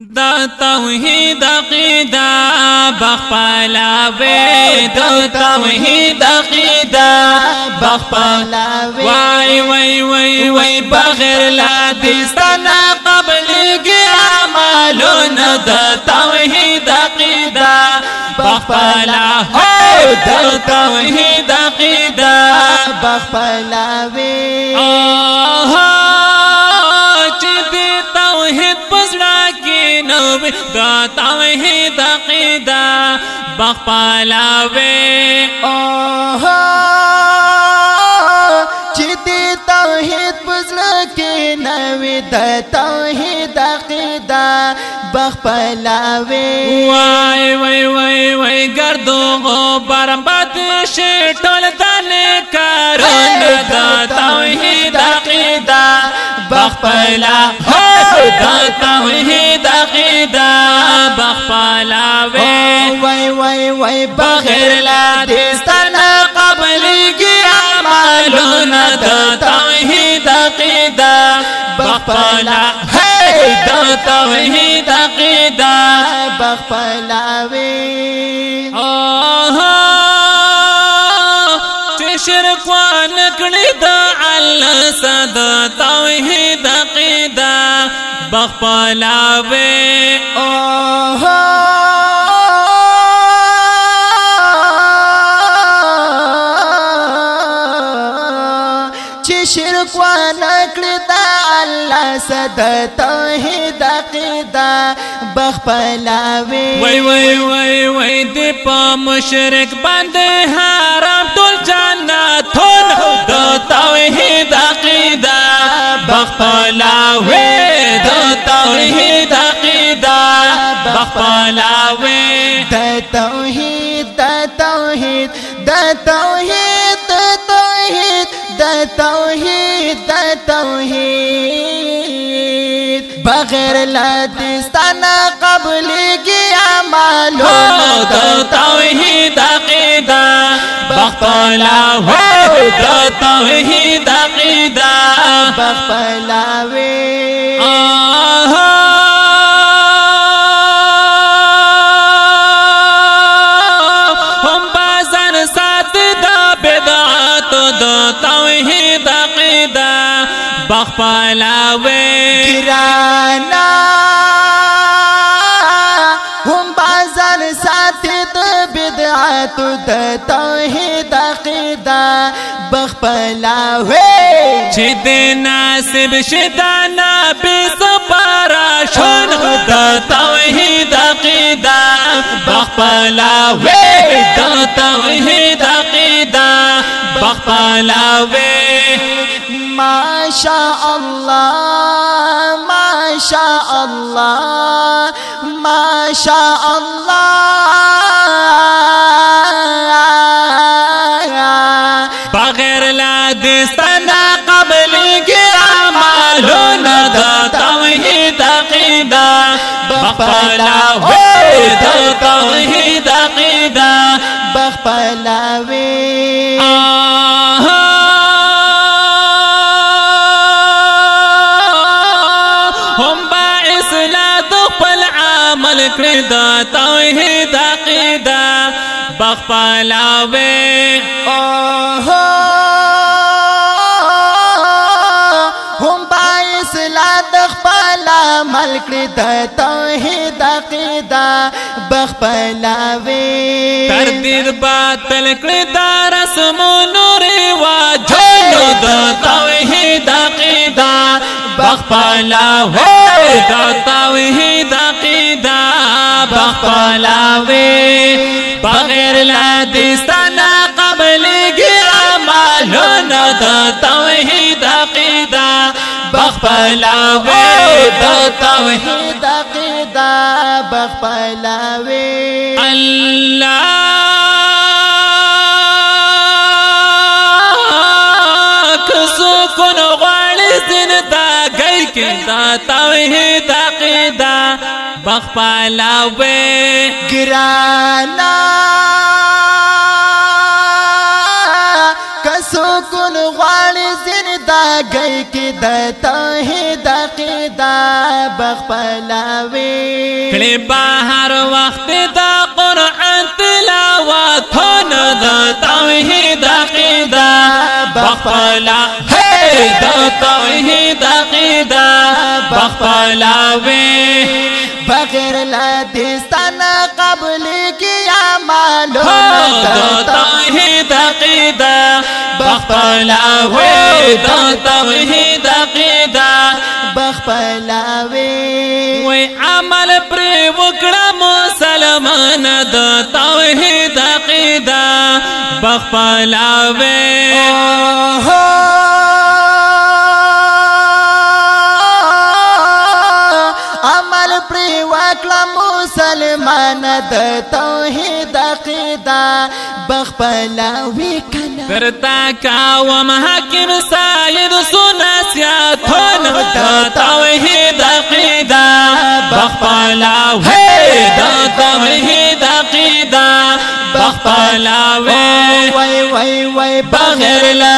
دا توحید عقیدہ بخپلاوے دا توحید عقیدہ بخپلاوے وای وای وای وای بغیر لا دستنا قبل گیا معلوم دا توحید عقیدہ بخپلاوے دا توحید عقیدہ بخپلاوے دا توحید عقیدہ بخپلاوے چیتی توحید پزلا کے نوی دا توحید عقیدہ بخپلاوے وای وای وای وای گردو غبار بد شٹول دن کارون دا توحید عقیدہ بخپلاوے دا توحید عقیدہ بخپلاوے وای وای وای بغیر لا دستنا قبل گیا معلوم دا توحید عقیدہ بخپلاوے دا توحید عقیدہ بخپلاوے شرک وانکڑی دا اللہ صد توحید عقیدہ بخپلاوے شرک وانکڑی دا اللہ صد توحید عقیدہ بخپلاوے وای وای وای وای دی پا مشرک بند حرام طول جنتون دا توحید عقیدہ بخپلاوے دا توحید عقیدہ بخپلاوے دا توحید دا توحید دا توحید دا توحید دا توحید دا توحید بغیر لا دستنا قبل گیا معلوم دا توحید عقیدہ بخپلاوے دا توحید عقیدہ بخپلاوے ہم بازن ساتھ دا بدعات دا توحید عقیدہ بخپلاوے گرانا ہم بازار ساتھ دا بدعات دا توحید عقیدہ بخپلاوے چید ناسب شدانا بسپارا شن دا توحید عقیدہ بخپلاوے دا توحید عقیدہ بخپلاوے ماشاء اللہ ماشاء اللہ ماشاء اللہ بغیر لا دستنا قبل گیا معلوم دا توحید عقیدہ بخپلاوے دا توحید عقیدہ بخپلاوے ہم باعث لا دخل عمل کردا توحید عقیدہ بخپلاوے ہم باعث لا دخل عمل کردا توحید عقیدہ بخپلاوے تردید باطل کردا رسم و رواجونو دا توحید عقیدہ بخپلاوے دا توحید عقیدہ بخپلاوے بغیر لا دستنا قبل گیا معلوم دا توحید عقیدہ بخپلاوے دا توحید عقیدہ بخپلاوے اللہ کسو کن غاڑی زندہ گئی کے دا توحید عقیدہ بخپلاوے گرانا کسو کن غاڑی زندہ گئی کی دا توحید عقیدہ بخپلاوي کلی بهر وقت دا قرآن تلاوتون دا توحید عقیده بخپلا دا توحید عقیده بخپلاوي بغیر لدستان قبل کی اعمالو دا توحید عقیده بخپلاوي دا توحید عقیده بخپلاوي وی عمل پر وکړه مسلمان د توحید عقیده بخپلاوي عمل پر وکړه مسلمان د توحید عقیده بخپلاوي کنا کرتا کاوم حاکم ساید سناسیاتون دا توحید عقیده بخپلاوي دا توحید عقیده بخپلاوي وای وای وای بغیر